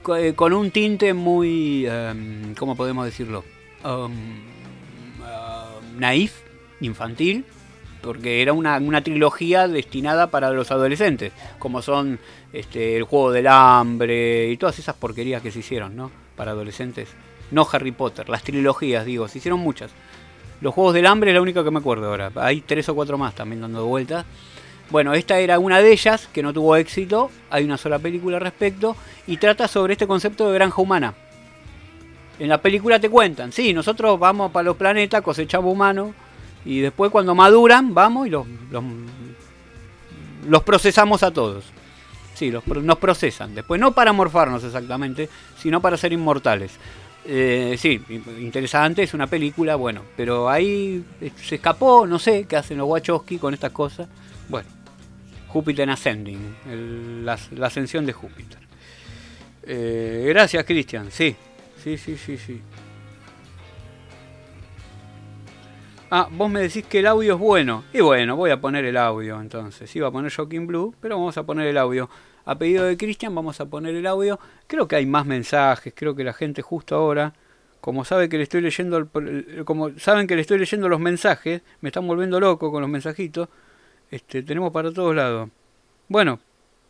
eh, con un tinte muy, um, ¿cómo podemos decirlo? Um, uh, naif, infantil, porque era una, una trilogía destinada para los adolescentes, como son este, el Juego del Hambre y todas esas porquerías que se hicieron, ¿no? Para adolescentes. No Harry Potter, las trilogías, digo, se hicieron muchas. Los Juegos del Hambre es la única que me acuerdo ahora. Hay tres o cuatro más también dando vueltas. Bueno, esta era una de ellas que no tuvo éxito. Hay una sola película al respecto y trata sobre este concepto de granja humana. En la película te cuentan, sí, nosotros vamos para los planetas, cosechamos humanos y después cuando maduran vamos y los, los, los procesamos a todos. Sí, los, nos procesan. Después no para morfarnos exactamente, sino para ser inmortales. Eh, sí, interesante, es una película, bueno, pero ahí se escapó, no sé qué hacen los Wachowski con estas cosas. Bueno, Júpiter Ascending, el, la, la ascensión de Júpiter. Eh, gracias, Cristian, sí, sí, sí, sí, sí. Ah, vos me decís que el audio es bueno. Y bueno, voy a poner el audio entonces. Iba a poner Shocking Blue, pero vamos a poner el audio. A pedido de Cristian vamos a poner el audio. Creo que hay más mensajes, creo que la gente justo ahora, como sabe que le estoy leyendo el, como saben que le estoy leyendo los mensajes, me están volviendo loco con los mensajitos. Este, tenemos para todos lados. Bueno,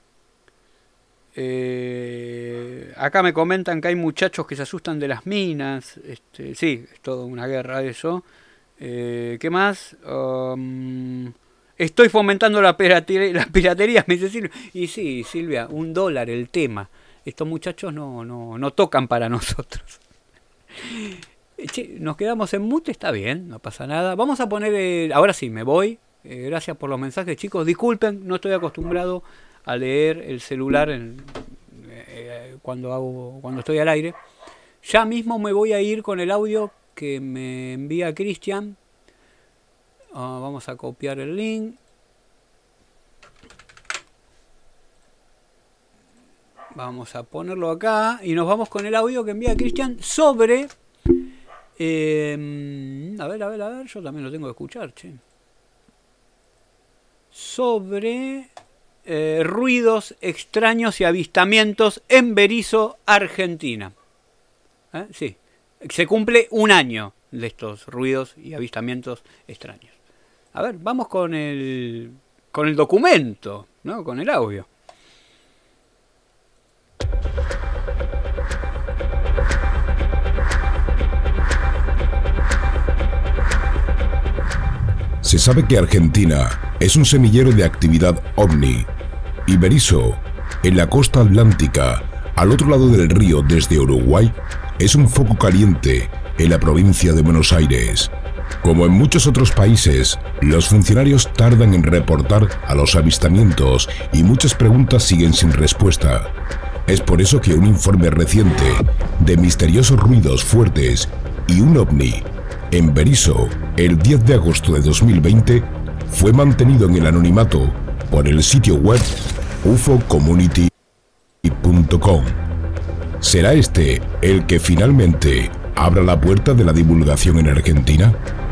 eh, acá me comentan que hay muchachos que se asustan de las minas. Este, sí, es toda una guerra eso. Eh, ¿Qué más? Um, estoy fomentando la piratería, la piratería, me dice Silvia. Y sí, Silvia, un dólar el tema. Estos muchachos no, no, no tocan para nosotros. Che, nos quedamos en mute, está bien, no pasa nada. Vamos a poner, el, ahora sí, me voy. Eh, gracias por los mensajes, chicos. Disculpen, no estoy acostumbrado a leer el celular en, eh, cuando hago, cuando estoy al aire. Ya mismo me voy a ir con el audio que me envía Cristian. Uh, vamos a copiar el link. Vamos a ponerlo acá y nos vamos con el audio que envía Cristian sobre... Eh, a ver, a ver, a ver, yo también lo tengo que escuchar, che. Sobre eh, ruidos extraños y avistamientos en Berisso, Argentina. ¿Eh? Sí. Se cumple un año de estos ruidos y avistamientos extraños. A ver, vamos con el con el documento, ¿no? Con el audio. Se sabe que Argentina es un semillero de actividad ovni y Berisso, en la costa atlántica, al otro lado del río desde Uruguay, es un foco caliente en la provincia de Buenos Aires. Como en muchos otros países, los funcionarios tardan en reportar a los avistamientos y muchas preguntas siguen sin respuesta. Es por eso que un informe reciente de misteriosos ruidos fuertes y un ovni en Berisso, el diez de agosto de dos mil veinte, fue mantenido en el anonimato por el sitio web u f o community punto com. ¿Será este el que finalmente abra la puerta de la divulgación en Argentina?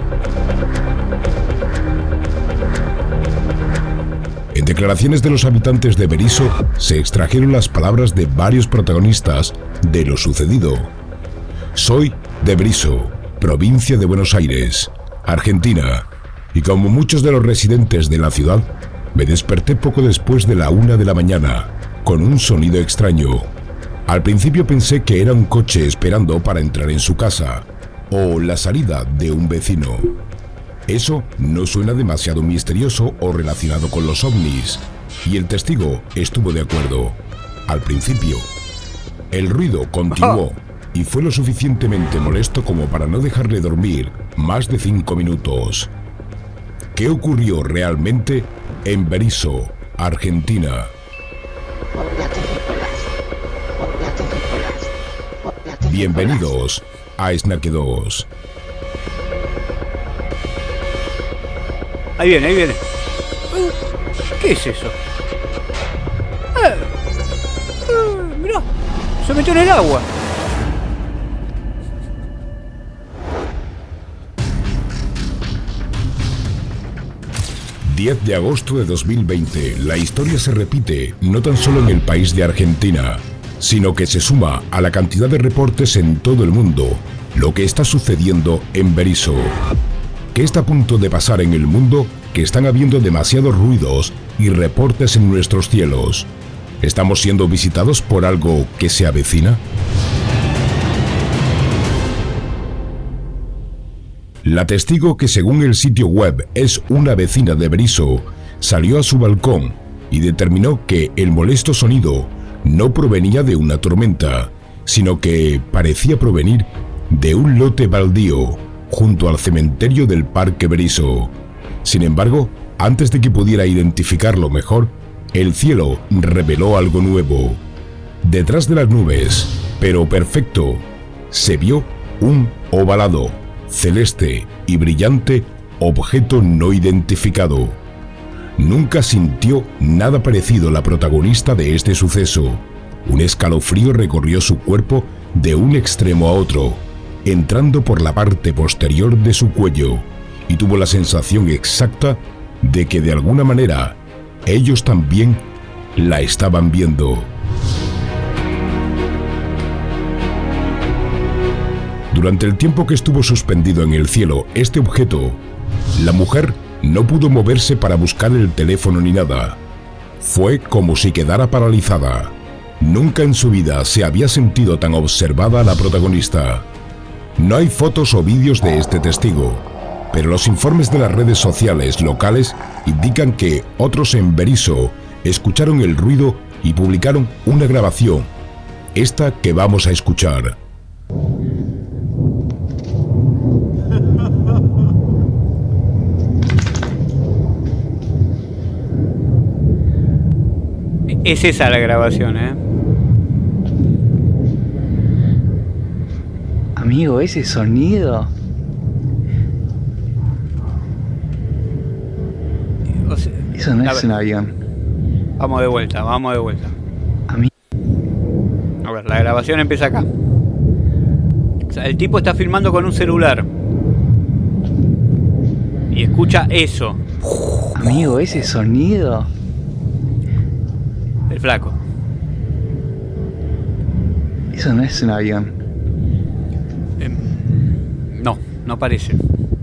En declaraciones de los habitantes de Berisso se extrajeron las palabras de varios protagonistas de lo sucedido. Soy de Berisso, provincia de Buenos Aires, Argentina, y como muchos de los residentes de la ciudad, me desperté poco después de la una de la mañana con un sonido extraño. Al principio pensé que era un coche esperando para entrar en su casa, o la salida de un vecino. Eso no suena demasiado misterioso o relacionado con los ovnis, y el testigo estuvo de acuerdo. Al principio, el ruido continuó y fue lo suficientemente molesto como para no dejarle dormir más de cinco minutos. ¿Qué ocurrió realmente en Berisso, Argentina? Bienvenidos a Snack dos. Ahí viene, ahí viene. ¿Qué es eso? Ah, ah, mirá, se metió en el agua. diez de agosto de dos mil veinte. La historia se repite no tan solo en el país de Argentina, sino que se suma a la cantidad de reportes en todo el mundo lo que está sucediendo en Berisso. ¿Qué está a punto de pasar en el mundo? Que están habiendo demasiados ruidos y reportes en nuestros cielos. ¿Estamos siendo visitados por algo que se avecina? La testigo, que según el sitio web es una vecina de Berisso, salió a su balcón y determinó que el molesto sonido no provenía de una tormenta, sino que parecía provenir de un lote baldío junto al cementerio del Parque Berisso. Sin embargo, antes de que pudiera identificarlo mejor, el cielo reveló algo nuevo. Detrás de las nubes, pero perfecto, se vio un ovalado, celeste y brillante objeto no identificado. Nunca sintió nada parecido la protagonista de este suceso. Un escalofrío recorrió su cuerpo de un extremo a otro, entrando por la parte posterior de su cuello, y tuvo la sensación exacta de que de alguna manera ellos también la estaban viendo. Durante el tiempo que estuvo suspendido en el cielo este objeto, la mujer no pudo moverse para buscar el teléfono ni nada. Fue como si quedara paralizada. Nunca en su vida se había sentido tan observada la protagonista. No hay fotos o vídeos de este testigo, pero los informes de las redes sociales locales indican que otros en Berisso escucharon el ruido y publicaron una grabación, esta que vamos a escuchar. Es esa la grabación, ¿eh? Amigo, ese sonido. O sea, Eso no a es ver, un avión. Vamos de vuelta, vamos de vuelta. A mí. A ver, la grabación empieza acá. O sea, el tipo está filmando con un celular y escucha eso. Amigo, ese sonido. El flaco. Eso no es un avión. Eh, no, no parece.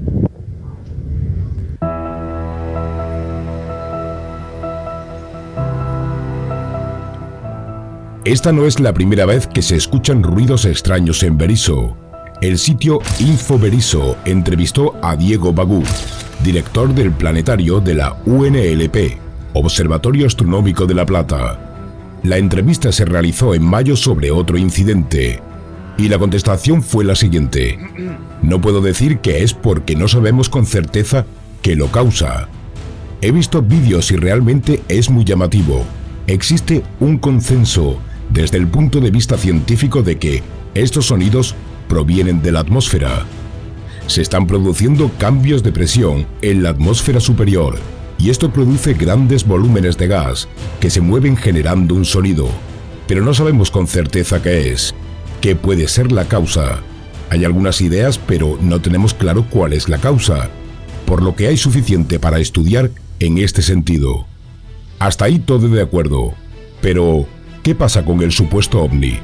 Esta no es la primera vez que se escuchan ruidos extraños en Berisso. El sitio Info Berisso entrevistó a Diego Bagú, director del planetario de la U N L P, Observatorio Astronómico de La Plata. La entrevista se realizó en mayo sobre otro incidente, y la contestación fue la siguiente: no puedo decir que es porque no sabemos con certeza qué lo causa. He visto vídeos y realmente es muy llamativo. Existe un consenso desde el punto de vista científico de que estos sonidos provienen de la atmósfera. Se están produciendo cambios de presión en la atmósfera superior, y esto produce grandes volúmenes de gas que se mueven generando un sonido, pero no sabemos con certeza qué es, qué puede ser la causa. Hay algunas ideas, pero no tenemos claro cuál es la causa, por lo que hay suficiente para estudiar en este sentido. Hasta ahí todo de acuerdo, pero ¿qué pasa con el supuesto ovni?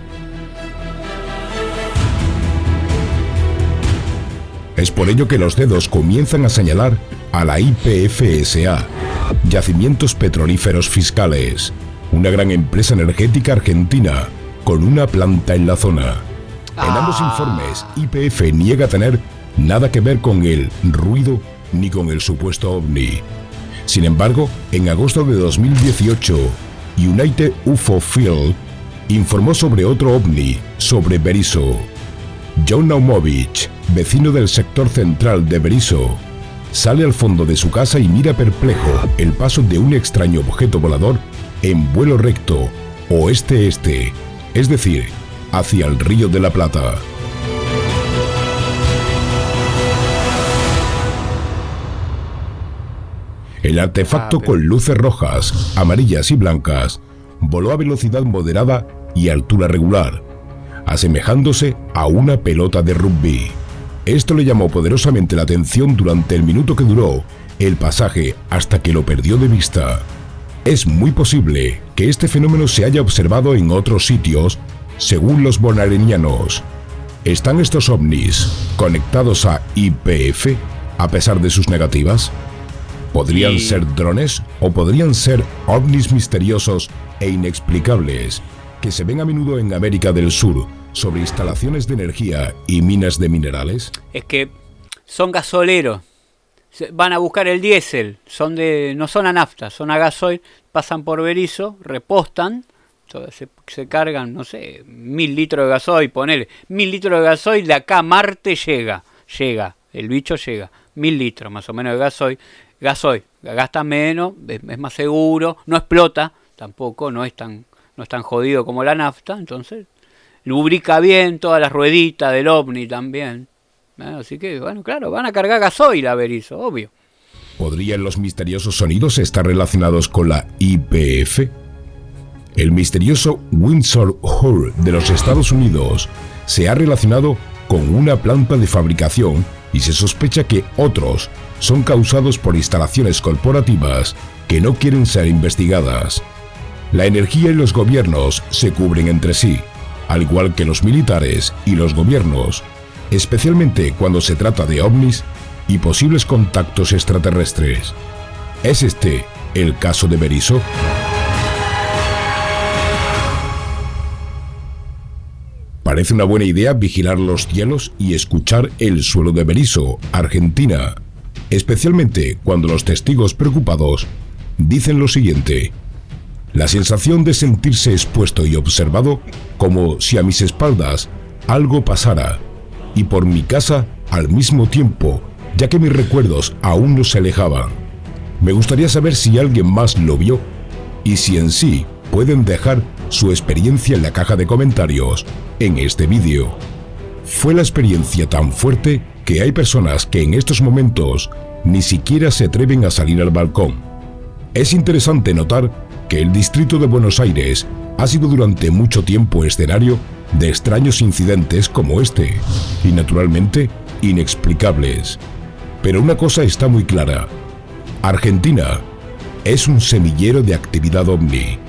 Es por ello que los dedos comienzan a señalar a la Y P F S A, Yacimientos Petrolíferos Fiscales, una gran empresa energética argentina con una planta en la zona. En ambos informes, Y P F niega tener nada que ver con el ruido ni con el supuesto ovni. Sin embargo, en agosto de dos mil dieciocho, United U F O Field informó sobre otro ovni sobre Berisso. John Naumovich, vecino del sector central de Berisso, sale al fondo de su casa y mira perplejo el paso de un extraño objeto volador en vuelo recto, oeste-este, es decir, hacia el Río de la Plata. El artefacto, con luces rojas, amarillas y blancas, voló a velocidad moderada y altura regular, asemejándose a una pelota de rugby. Esto le llamó poderosamente la atención durante el minuto que duró el pasaje hasta que lo perdió de vista. Es muy posible que este fenómeno se haya observado en otros sitios, según los bonarenianos. ¿Están estos ovnis conectados a I P F a pesar de sus negativas? ¿Podrían Y- ser drones o podrían ser ovnis misteriosos e inexplicables que se ven a menudo en América del Sur sobre instalaciones de energía y minas de minerales? Es que son gasoleros. Se- Van a buscar el diésel. Son de, no son a nafta, son a gasoil. Pasan por Berisso, repostan. to- Se, se cargan, no sé, mil litros de gasoil. Ponele, mil litros de gasoil. De acá a Marte llega. Llega. El bicho llega. Mil litros más o menos de gasoil. Gasoil. Gasta menos. Es, es más seguro. No explota. Tampoco. No es tan, no es tan jodido como la nafta. Entonces, lubrica bien todas las rueditas del ovni también. ¿eh? Así que, bueno, claro, van a cargar gasoil a Berisso, obvio. ¿Podrían los misteriosos sonidos estar relacionados con la I P F? El misterioso Windsor Hall de los Estados Unidos se ha relacionado con una planta de fabricación y se sospecha que otros son causados por instalaciones corporativas que no quieren ser investigadas. La energía y los gobiernos se cubren entre sí, al igual que los militares y los gobiernos, especialmente cuando se trata de ovnis y posibles contactos extraterrestres. ¿Es este el caso de Berisso? Parece una buena idea vigilar los cielos y escuchar el suelo de Berisso, Argentina, especialmente cuando los testigos preocupados dicen lo siguiente: la sensación de sentirse expuesto y observado, como si a mis espaldas algo pasara, y por mi casa al mismo tiempo, ya que mis recuerdos aún no se alejaban. Me gustaría saber si alguien más lo vio y si en sí pueden dejar su experiencia en la caja de comentarios en este vídeo. Fue la experiencia tan fuerte que hay personas que en estos momentos ni siquiera se atreven a salir al balcón. Es interesante notar que el distrito de Buenos Aires ha sido durante mucho tiempo escenario de extraños incidentes como este, y naturalmente inexplicables. Pero una cosa está muy clara: Argentina es un semillero de actividad ovni.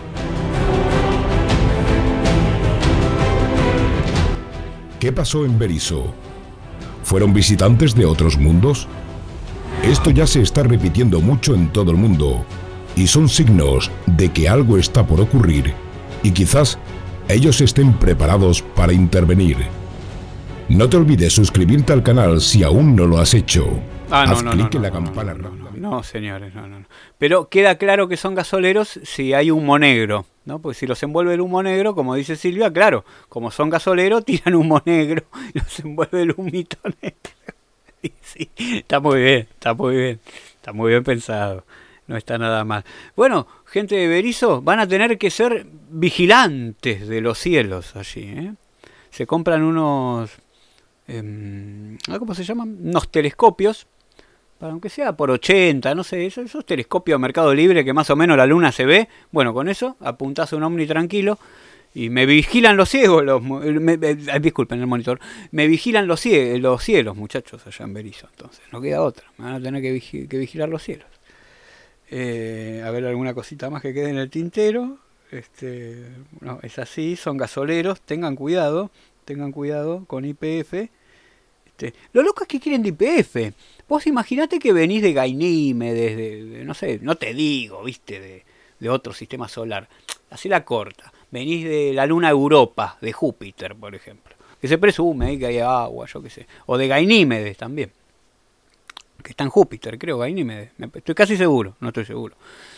¿Qué pasó en Berisso? ¿Fueron visitantes de otros mundos? Esto ya se está repitiendo mucho en todo el mundo, y son signos de que algo está por ocurrir, y quizás ellos estén preparados para intervenir. No te olvides suscribirte al canal si aún no lo has hecho. Ah, no, Haz no, clic no, en la no, no, campana no, no, roja. no, no, señores, no, no, no. Pero queda claro que son gasoleros si hay humo negro, ¿no? Porque si los envuelve el humo negro, como dice Silvia, claro, como son gasoleros, tiran humo negro y los envuelve el humito negro. Y sí, está muy bien, está muy bien, está muy bien pensado. No está nada mal. Bueno, gente de Berisso, van a tener que ser vigilantes de los cielos allí, ¿eh? Se compran unos, eh, ¿cómo se llaman? Unos telescopios, para aunque sea por ochenta, no sé, esos, esos telescopios a Mercado Libre que más o menos la luna se ve. Bueno, con eso apuntás a un ovni tranquilo y me vigilan los ciegos, los, me, me, disculpen el monitor, me vigilan los, cie, los cielos, muchachos, allá en Berisso. Entonces, no queda otra, me van a tener que, vigi, que vigilar los cielos. Eh, a ver alguna cosita más que quede en el tintero. Este, no, es así, son gasoleros, tengan cuidado, tengan cuidado con I P F. Este, lo loco es que quieren de I P F. Vos imaginate que venís de Ganímedes, de, de, no sé, no te digo, viste, de, de otro sistema solar. Así la corta. Venís de la luna Europa, de Júpiter, por ejemplo. Que se presume ahí que hay agua, yo qué sé. O de Ganímedes también. Que está en Júpiter, creo, Ganímedes. Estoy casi seguro, no estoy seguro.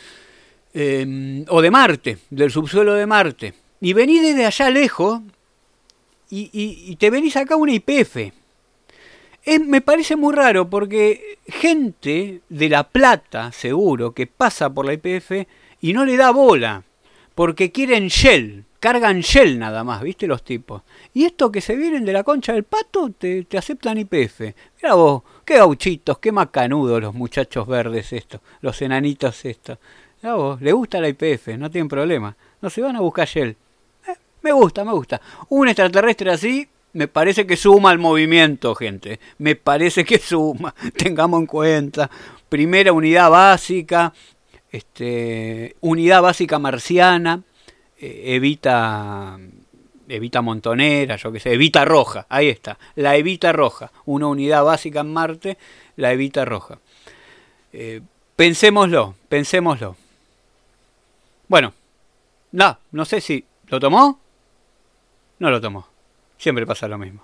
Eh, o de Marte, del subsuelo de Marte. Y venís desde allá lejos y, y, y te venís acá a una I P F. Es, me parece muy raro porque gente de La Plata, seguro, que pasa por la I P F y no le da bola. Porque quieren Shell, cargan Shell nada más, ¿viste los tipos? Y estos que se vienen de la concha del pato te, te aceptan I P F. Mira vos, qué gauchitos, qué macanudos los muchachos verdes estos, los enanitos estos. Mira vos, le gusta la I P F, no tienen problema. No se van a buscar Shell. Eh, me gusta, me gusta. Un extraterrestre así me parece que suma al movimiento, gente. Me parece que suma. Tengamos en cuenta. Primera unidad básica. Este, unidad básica marciana, eh, Evita, Evita Montonera, yo qué sé, Evita Roja, ahí está, la Evita Roja, una unidad básica en Marte, la Evita Roja. Eh, pensémoslo, pensémoslo. Bueno, no, no sé si lo tomó, no lo tomó, siempre pasa lo mismo.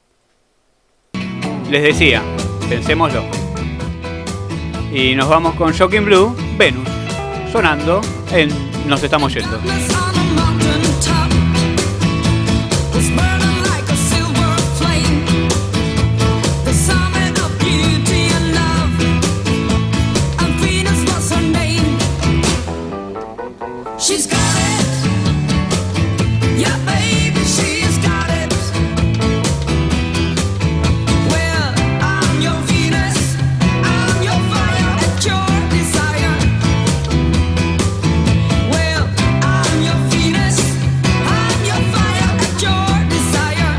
Les decía, pensémoslo. Y nos vamos con Shocking Blue, Venus, sonando en Nos Estamos Yendo. She's got it, yeah baby, she's got it. Well, I'm your Venus, I'm your fire at your desire. Well, I'm your Venus, I'm your fire at your desire.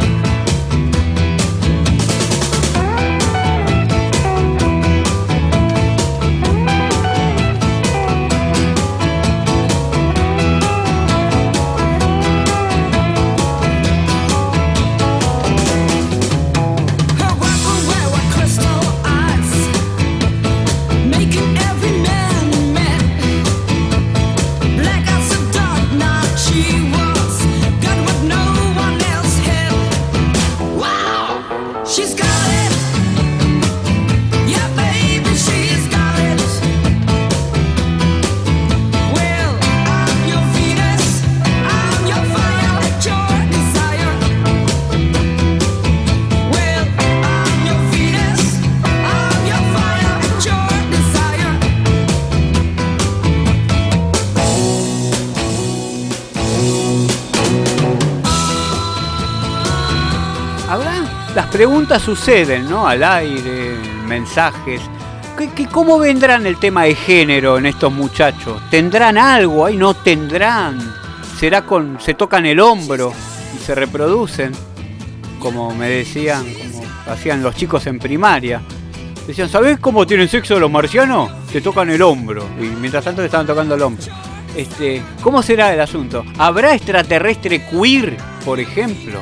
Las preguntas suceden, ¿no? Al aire, mensajes. ¿Qué, qué, ¿Cómo vendrán el tema de género en estos muchachos? ¿Tendrán algo ahí? ¿No tendrán? ¿Será con, se tocan el hombro y se reproducen? Como me decían, como hacían los chicos en primaria. Decían, ¿sabés cómo tienen sexo los marcianos? Te tocan el hombro. Y mientras tanto te estaban tocando el hombro. Este, ¿cómo será el asunto? ¿Habrá extraterrestre queer, por ejemplo?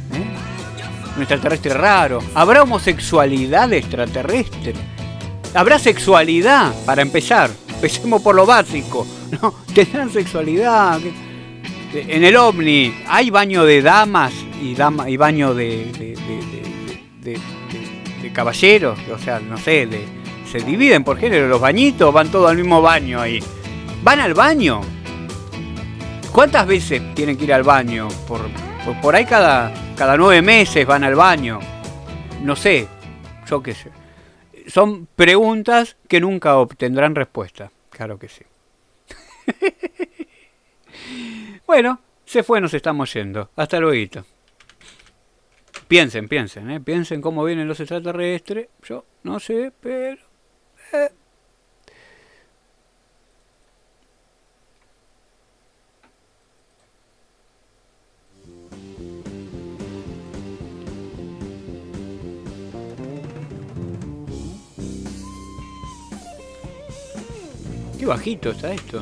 Un extraterrestre raro. ¿Habrá homosexualidad extraterrestre? ¿Habrá sexualidad? Para empezar, empecemos por lo básico, ¿no? ¿Tendrán sexualidad? En el OVNI hay baño de damas y, dama, y baño de, de, de, de, de, de, de caballeros. O sea, no sé, de, se dividen por género. Los bañitos van todos al mismo baño ahí. ¿Van al baño? ¿Cuántas veces tienen que ir al baño? Por, por, por ahí cada... Cada nueve meses van al baño. No sé, yo qué sé. Son preguntas que nunca obtendrán respuesta. Claro que sí. Bueno, se fue, nos estamos yendo. Hasta luego. Piensen, piensen, ¿eh? Piensen cómo vienen los extraterrestres. Yo no sé, pero... Eh. Qué bajito está esto.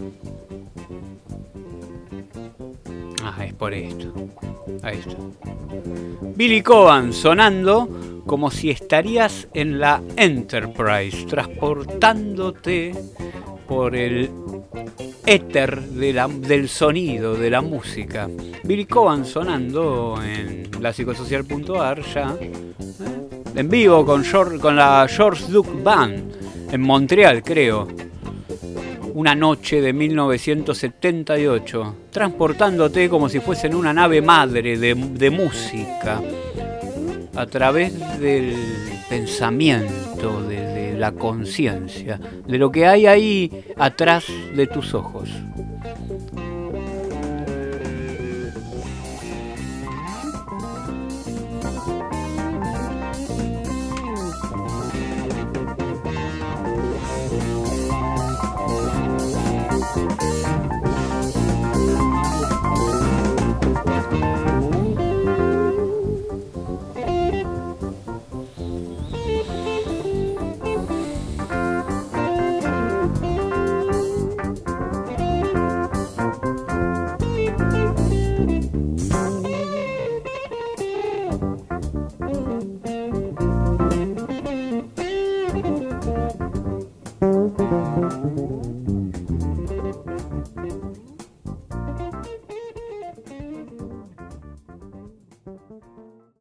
Ah, es por esto. Ahí está. Billy Cobham sonando como si estarías en la Enterprise, transportándote por el éter de la, del sonido, de la música. Billy Cobham sonando en la psicosocial punto a r ya, ¿eh? En vivo con, George, con la George Duke Band en Montreal, creo. Una noche de mil novecientos setenta y ocho, transportándote como si fuese en una nave madre de, de música, a través del pensamiento, de, de la conciencia, de lo que hay ahí atrás de tus ojos.